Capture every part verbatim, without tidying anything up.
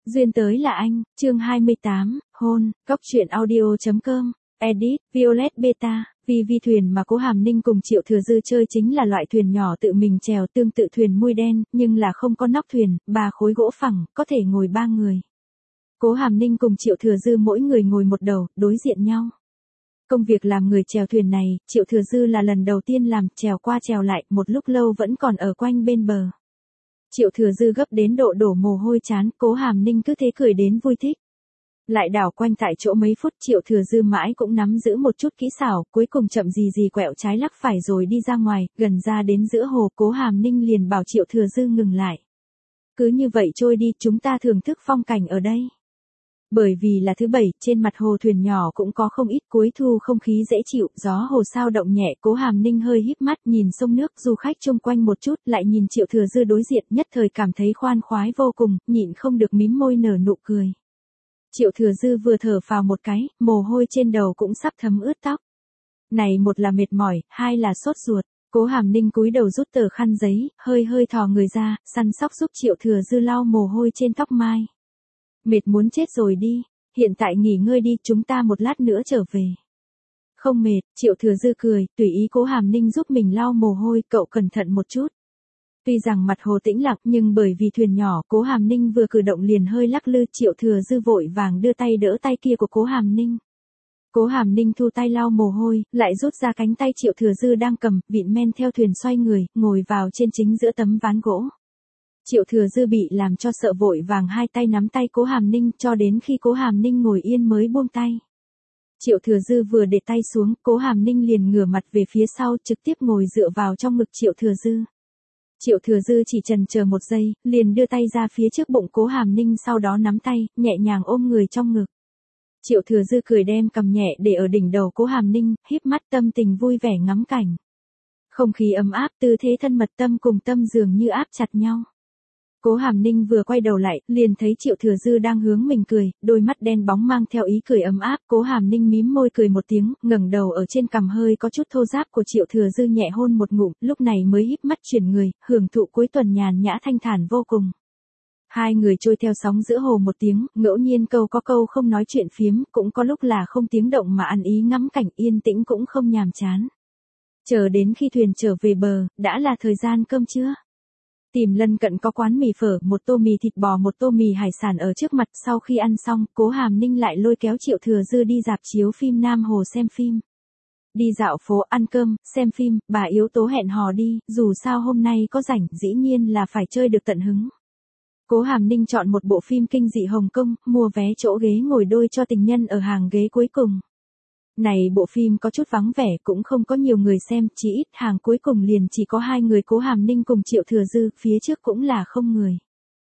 Duyên tới là anh, chương hai mươi tám, hôn, góc truyện audio.com, edit, Violet Beta, vì vi thuyền mà Cố Hàm Ninh cùng Triệu Thừa Dư chơi chính là loại thuyền nhỏ tự mình chèo tương tự thuyền mui đen, nhưng là không có nóc thuyền, ba khối gỗ phẳng, có thể ngồi ba người. Cố Hàm Ninh cùng Triệu Thừa Dư mỗi người ngồi một đầu, đối diện nhau. Công việc làm người chèo thuyền này, Triệu Thừa Dư là lần đầu tiên làm, chèo qua chèo lại, một lúc lâu vẫn còn ở quanh bên bờ. Triệu Thừa Dư gấp đến độ đổ mồ hôi chán, Cố Hàm Ninh cứ thế cười đến vui thích. Lại đảo quanh tại chỗ mấy phút, Triệu Thừa Dư mãi cũng nắm giữ một chút kỹ xảo, cuối cùng chậm gì gì quẹo trái lắc phải rồi đi ra ngoài, gần ra đến giữa hồ, Cố Hàm Ninh liền bảo Triệu Thừa Dư ngừng lại. Cứ như vậy trôi đi, chúng ta thưởng thức phong cảnh ở đây. Bởi vì là thứ bảy, trên mặt hồ thuyền nhỏ cũng có không ít, cuối thu không khí dễ chịu, gió hồ sao động nhẹ, Cố Hàm Ninh hơi híp mắt nhìn sông nước, du khách chung quanh một chút, lại nhìn Triệu Thừa Dư đối diện, nhất thời cảm thấy khoan khoái vô cùng, nhịn không được mím môi nở nụ cười. Triệu Thừa Dư vừa thở phào một cái, mồ hôi trên đầu cũng sắp thấm ướt tóc. Này một là mệt mỏi, hai là sốt ruột. Cố Hàm Ninh cúi đầu rút tờ khăn giấy, hơi hơi thò người ra, săn sóc giúp Triệu Thừa Dư lau mồ hôi trên tóc mai. Mệt muốn chết rồi đi, hiện tại nghỉ ngơi đi, chúng ta một lát nữa trở về. Không mệt, Triệu Thừa Dư cười, tùy ý Cố Hàm Ninh giúp mình lau mồ hôi, cậu cẩn thận một chút. Tuy rằng mặt hồ tĩnh lặng, nhưng bởi vì thuyền nhỏ, Cố Hàm Ninh vừa cử động liền hơi lắc lư, Triệu Thừa Dư vội vàng đưa tay đỡ tay kia của Cố Hàm Ninh. Cố Hàm Ninh thu tay lau mồ hôi, lại rút ra cánh tay Triệu Thừa Dư đang cầm, vịn men theo thuyền xoay người, ngồi vào trên chính giữa tấm ván gỗ. Triệu Thừa Dư bị làm cho sợ vội vàng hai tay nắm tay Cố Hàm Ninh, cho đến khi Cố Hàm Ninh ngồi yên mới buông tay. Triệu Thừa Dư vừa để tay xuống, Cố Hàm Ninh liền ngửa mặt về phía sau, trực tiếp ngồi dựa vào trong ngực Triệu Thừa Dư. Triệu Thừa Dư chỉ chần chờ một giây, liền đưa tay ra phía trước bụng Cố Hàm Ninh, sau đó nắm tay, nhẹ nhàng ôm người trong ngực. Triệu Thừa Dư cười đem cầm nhẹ để ở đỉnh đầu Cố Hàm Ninh, híp mắt tâm tình vui vẻ ngắm cảnh. Không khí ấm áp, tư thế thân mật, tâm cùng tâm dường như áp chặt nhau. Cố Hàm Ninh vừa quay đầu lại, liền thấy Triệu Thừa Dư đang hướng mình cười, đôi mắt đen bóng mang theo ý cười ấm áp. Cố Hàm Ninh mím môi cười một tiếng, ngẩng đầu ở trên cằm hơi có chút thô ráp của Triệu Thừa Dư nhẹ hôn một ngụm, lúc này mới híp mắt chuyển người, hưởng thụ cuối tuần nhàn nhã thanh thản vô cùng. Hai người trôi theo sóng giữa hồ một tiếng, ngẫu nhiên câu có câu không nói chuyện phiếm, cũng có lúc là không tiếng động mà ăn ý ngắm cảnh, yên tĩnh cũng không nhàm chán. Chờ đến khi thuyền trở về bờ, đã là thời gian cơm trưa. Tìm lân cận có quán mì phở, một tô mì thịt bò, một tô mì hải sản ở trước mặt. Sau khi ăn xong, Cố Hàm Ninh lại lôi kéo Triệu Thừa Dư đi rạp chiếu phim Nam Hồ xem phim. Đi dạo phố, ăn cơm, xem phim, bà yếu tố hẹn hò đi, dù sao hôm nay có rảnh, dĩ nhiên là phải chơi được tận hứng. Cố Hàm Ninh chọn một bộ phim kinh dị Hồng Kông, mua vé chỗ ghế ngồi đôi cho tình nhân ở hàng ghế cuối cùng. Này bộ phim có chút vắng vẻ, cũng không có nhiều người xem, chỉ ít hàng cuối cùng liền chỉ có hai người Cố Hàm Ninh cùng Triệu Thừa Dư, phía trước cũng là không người.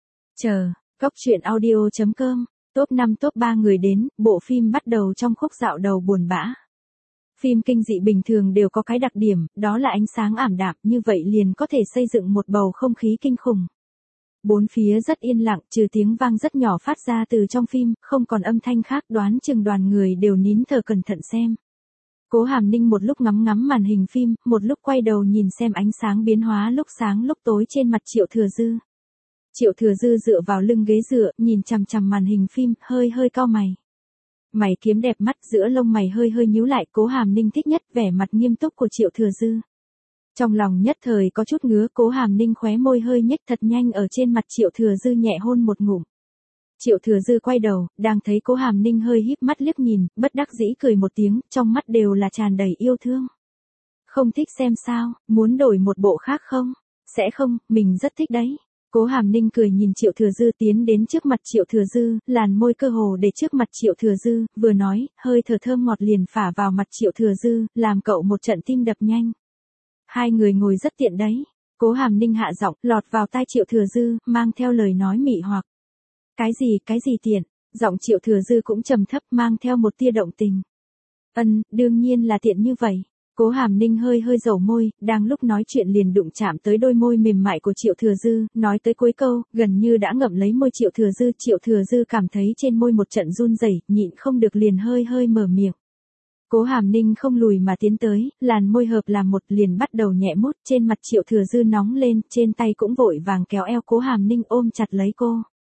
Chờ, góc truyện audio.com, top năm top ba người đến, bộ phim bắt đầu trong khúc dạo đầu buồn bã. Phim kinh dị bình thường đều có cái đặc điểm, đó là ánh sáng ảm đạm, như vậy liền có thể xây dựng một bầu không khí kinh khủng. Bốn phía rất yên lặng, trừ tiếng vang rất nhỏ phát ra từ trong phim, không còn âm thanh khác, đoán chừng đoàn người đều nín thở cẩn thận xem. Cố Hàm Ninh một lúc ngắm ngắm màn hình phim, một lúc quay đầu nhìn xem ánh sáng biến hóa lúc sáng lúc tối trên mặt Triệu Thừa Dư. Triệu Thừa Dư dựa vào lưng ghế dựa, nhìn chằm chằm màn hình phim, hơi hơi cau mày. Mày kiếm đẹp mắt, giữa lông mày hơi hơi nhíu lại, Cố Hàm Ninh thích nhất vẻ mặt nghiêm túc của Triệu Thừa Dư. Trong lòng nhất thời có chút ngứa, Cố Hàm Ninh khóe môi hơi nhếch thật nhanh ở trên mặt Triệu Thừa Dư nhẹ hôn một ngụm. Triệu Thừa Dư quay đầu, đang thấy Cố Hàm Ninh hơi híp mắt liếc nhìn, bất đắc dĩ cười một tiếng, trong mắt đều là tràn đầy yêu thương. Không thích xem sao, muốn đổi một bộ khác không? Sẽ không, mình rất thích đấy. Cố Hàm Ninh cười nhìn Triệu Thừa Dư tiến đến trước mặt Triệu Thừa Dư, làn môi cơ hồ để trước mặt Triệu Thừa Dư, vừa nói, hơi thở thơm ngọt liền phả vào mặt Triệu Thừa Dư, làm cậu một trận tim đập nhanh. Hai người ngồi rất tiện đấy. Cố Hàm Ninh hạ giọng, lọt vào tai Triệu Thừa Dư, mang theo lời nói mị hoặc. Cái gì, cái gì tiện? Giọng Triệu Thừa Dư cũng trầm thấp, mang theo một tia động tình. Ân, đương nhiên là tiện như vậy. Cố Hàm Ninh hơi hơi dầu môi, đang lúc nói chuyện liền đụng chạm tới đôi môi mềm mại của Triệu Thừa Dư, nói tới cuối câu, gần như đã ngậm lấy môi Triệu Thừa Dư. Triệu Thừa Dư cảm thấy trên môi một trận run rẩy, nhịn không được liền hơi hơi mở miệng. Cố Hàm Ninh không lùi mà tiến tới, làn môi hợp làm một, liền bắt đầu nhẹ mút, trên mặt Triệu Thừa Dư nóng lên, trên tay cũng vội vàng kéo eo Cố Hàm Ninh ôm chặt lấy cô.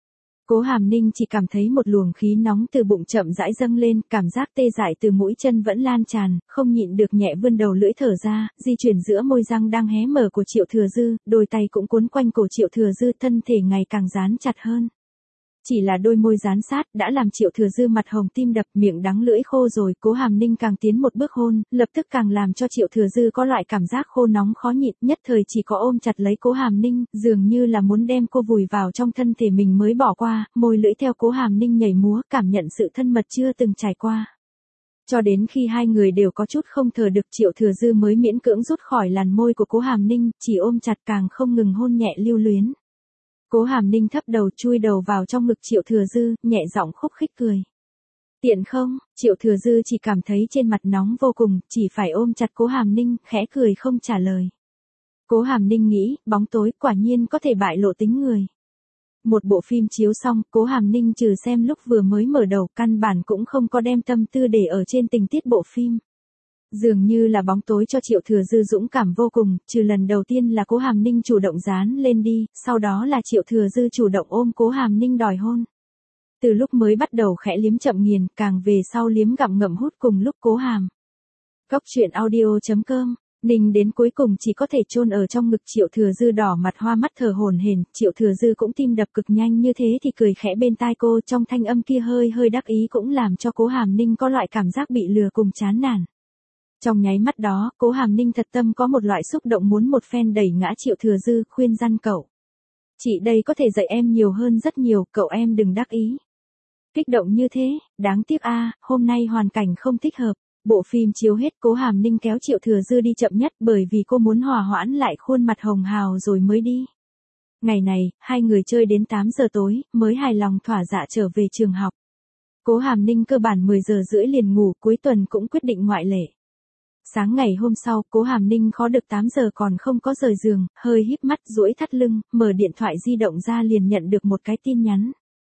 Cố Hàm Ninh chỉ cảm thấy một luồng khí nóng từ bụng chậm rãi dâng lên, cảm giác tê dại từ mũi chân vẫn lan tràn, không nhịn được nhẹ vươn đầu lưỡi thở ra, di chuyển giữa môi răng đang hé mở của Triệu Thừa Dư, đôi tay cũng cuốn quanh cổ Triệu Thừa Dư, thân thể ngày càng dán chặt hơn. Chỉ là đôi môi dán sát đã làm Triệu Thừa Dư mặt hồng tim đập, miệng đắng lưỡi khô rồi, Cố Hàm Ninh càng tiến một bước hôn, lập tức càng làm cho Triệu Thừa Dư có loại cảm giác khô nóng khó nhịn, nhất thời chỉ có ôm chặt lấy Cố Hàm Ninh, dường như là muốn đem cô vùi vào trong thân thể mình mới bỏ qua, môi lưỡi theo Cố Hàm Ninh nhảy múa, cảm nhận sự thân mật chưa từng trải qua. Cho đến khi hai người đều có chút không thở được, Triệu Thừa Dư mới miễn cưỡng rút khỏi làn môi của Cố Hàm Ninh, chỉ ôm chặt càng không ngừng hôn nhẹ lưu luyến. Cố Hàm Ninh thấp đầu chui đầu vào trong ngực Triệu Thừa Dư, nhẹ giọng khúc khích cười. Tiện không? Triệu Thừa Dư chỉ cảm thấy trên mặt nóng vô cùng, chỉ phải ôm chặt Cố Hàm Ninh, khẽ cười không trả lời. Cố Hàm Ninh nghĩ, bóng tối quả nhiên có thể bại lộ tính người. Một bộ phim chiếu xong, Cố Hàm Ninh trừ xem lúc vừa mới mở đầu, căn bản cũng không có đem tâm tư để ở trên tình tiết bộ phim. Dường như là bóng tối cho Triệu Thừa Dư dũng cảm vô cùng, trừ lần đầu tiên là Cố Hàm Ninh chủ động dán lên đi, sau đó là Triệu Thừa Dư chủ động ôm Cố Hàm Ninh đòi hôn. Từ lúc mới bắt đầu khẽ liếm chậm nghiền, càng về sau liếm gặm ngậm hút cùng lúc Cố Hàm. Cốc truyện audio chấm com, Ninh đến cuối cùng chỉ có thể chôn ở trong ngực Triệu Thừa Dư, đỏ mặt hoa mắt thở hổn hển, Triệu Thừa Dư cũng tim đập cực nhanh, như thế thì cười khẽ bên tai cô, trong thanh âm kia hơi hơi đắc ý cũng làm cho Cố Hàm Ninh có loại cảm giác bị lừa cùng chán nản. Trong nháy mắt đó, Cố Hàm Ninh thật tâm có một loại xúc động muốn một phen đẩy ngã Triệu Thừa Dư, khuyên răn cậu. Chị đây có thể dạy em nhiều hơn rất nhiều, cậu em đừng đắc ý. Kích động như thế, đáng tiếc a, hôm nay hoàn cảnh không thích hợp. Bộ phim chiếu hết, Cố Hàm Ninh kéo Triệu Thừa Dư đi chậm nhất bởi vì cô muốn hòa hoãn lại khuôn mặt hồng hào rồi mới đi. Ngày này, hai người chơi đến tám giờ tối, mới hài lòng thỏa dạ trở về trường học. Cố Hàm Ninh cơ bản mười giờ rưỡi liền ngủ, cuối tuần cũng quyết định ngoại lệ. Sáng ngày hôm sau, Cố Hàm Ninh khó được tám giờ còn không có rời giường, hơi híp mắt duỗi thắt lưng, mở điện thoại di động ra liền nhận được một cái tin nhắn.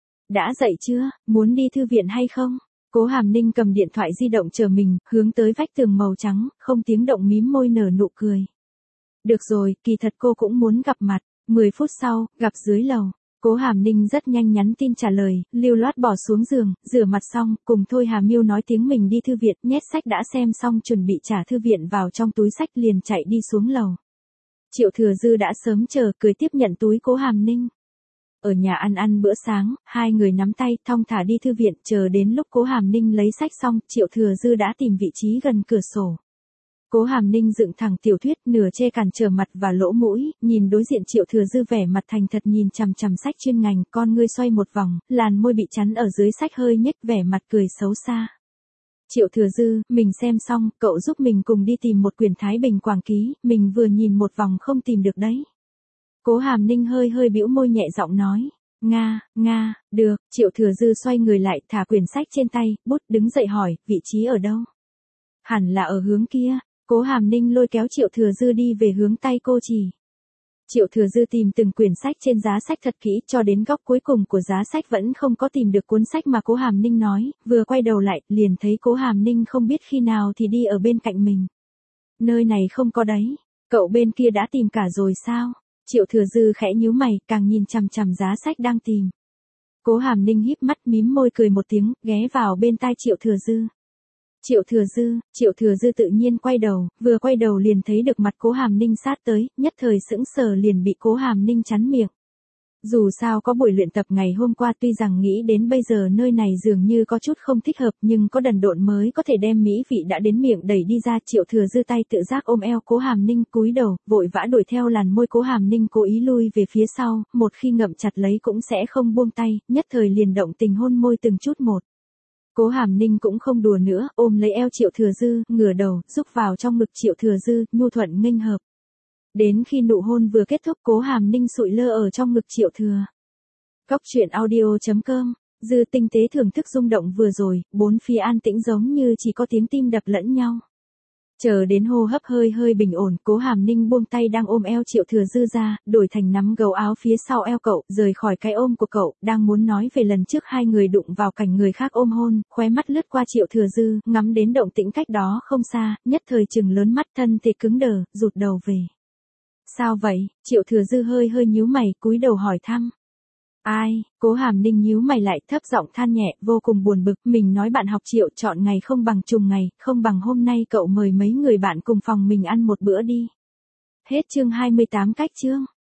Đã dậy chưa, muốn đi thư viện hay không? Cố Hàm Ninh cầm điện thoại di động chờ mình, hướng tới vách tường màu trắng, không tiếng động mím môi nở nụ cười. Được rồi, kỳ thật cô cũng muốn gặp mặt. mười phút sau, gặp dưới lầu. Cố Hàm Ninh rất nhanh nhắn tin trả lời, lưu loát bỏ xuống giường, rửa mặt xong, cùng Thôi Hà Miêu nói tiếng mình đi thư viện, nhét sách đã xem xong chuẩn bị trả thư viện vào trong túi sách liền chạy đi xuống lầu. Triệu Thừa Dư đã sớm chờ, cười tiếp nhận túi Cố Hàm Ninh. Ở nhà ăn ăn bữa sáng, hai người nắm tay, thong thả đi thư viện, chờ đến lúc Cố Hàm Ninh lấy sách xong, Triệu Thừa Dư đã tìm vị trí gần cửa sổ. Cố Hàm Ninh dựng thẳng tiểu thuyết, nửa che cản trở mặt và lỗ mũi, nhìn đối diện Triệu Thừa Dư vẻ mặt thành thật nhìn chằm chằm sách chuyên ngành, con ngươi xoay một vòng, làn môi bị chắn ở dưới sách hơi nhếch vẻ mặt cười xấu xa. Triệu Thừa Dư, mình xem xong, cậu giúp mình cùng đi tìm một quyển Thái Bình Quảng Ký, mình vừa nhìn một vòng không tìm được đấy. Cố Hàm Ninh hơi hơi bĩu môi nhẹ giọng nói. Nga, Nga, được, Triệu Thừa Dư xoay người lại, thả quyển sách trên tay, bút đứng dậy hỏi, vị trí ở đâu? Hẳn là ở hướng kia. Cố Hàm Ninh lôi kéo Triệu Thừa Dư đi về hướng tay cô chỉ. Triệu Thừa Dư tìm từng quyển sách trên giá sách thật kỹ, cho đến góc cuối cùng của giá sách vẫn không có tìm được cuốn sách mà Cố Hàm Ninh nói, vừa quay đầu lại, liền thấy Cố Hàm Ninh không biết khi nào thì đi ở bên cạnh mình. Nơi này không có đấy, cậu bên kia đã tìm cả rồi sao? Triệu Thừa Dư khẽ nhíu mày, càng nhìn chằm chằm giá sách đang tìm. Cố Hàm Ninh híp mắt mím môi cười một tiếng, ghé vào bên tai Triệu Thừa Dư. Triệu Thừa Dư, Triệu Thừa Dư tự nhiên quay đầu, vừa quay đầu liền thấy được mặt Cố Hàm Ninh sát tới, nhất thời sững sờ liền bị Cố Hàm Ninh chắn miệng. Dù sao có buổi luyện tập ngày hôm qua, tuy rằng nghĩ đến bây giờ nơi này dường như có chút không thích hợp, nhưng có đần độn mới có thể đem mỹ vị đã đến miệng đẩy đi ra. Triệu Thừa Dư tay tự giác ôm eo Cố Hàm Ninh, cúi đầu, vội vã đuổi theo làn môi Cố Hàm Ninh cố ý lui về phía sau, một khi ngậm chặt lấy cũng sẽ không buông tay, nhất thời liền động tình hôn môi từng chút một. Cố Hàm Ninh cũng không đùa nữa, ôm lấy eo Triệu Thừa Dư, ngửa đầu, rúc vào trong ngực Triệu Thừa Dư, nhu thuận nghênh hợp. Đến khi nụ hôn vừa kết thúc, Cố Hàm Ninh sụi lơ ở trong ngực Triệu Thừa. Cốc truyện audio chấm com, Dư tinh tế thưởng thức rung động vừa rồi, bốn phía an tĩnh giống như chỉ có tiếng tim đập lẫn nhau. Chờ đến hô hấp hơi hơi bình ổn, Cố Hàm Ninh buông tay đang ôm eo Triệu Thừa Dư ra, đổi thành nắm gấu áo phía sau eo cậu, rời khỏi cái ôm của cậu, đang muốn nói về lần trước hai người đụng vào cảnh người khác ôm hôn, khóe mắt lướt qua Triệu Thừa Dư, ngắm đến động tĩnh cách đó không xa, nhất thời trừng lớn mắt, thân thể cứng đờ, rụt đầu về. Sao vậy? Triệu Thừa Dư hơi hơi nhíu mày, cúi đầu hỏi thăm. Ai, Cố Hàm Ninh nhíu mày lại thấp giọng than nhẹ, vô cùng buồn bực, mình nói bạn học Triệu chọn ngày không bằng trùng ngày, không bằng hôm nay cậu mời mấy người bạn cùng phòng mình ăn một bữa đi. Hết chương hai mươi tám. Cách chương